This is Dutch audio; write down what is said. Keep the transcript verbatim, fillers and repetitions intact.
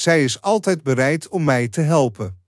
Zij is altijd bereid om mij te helpen.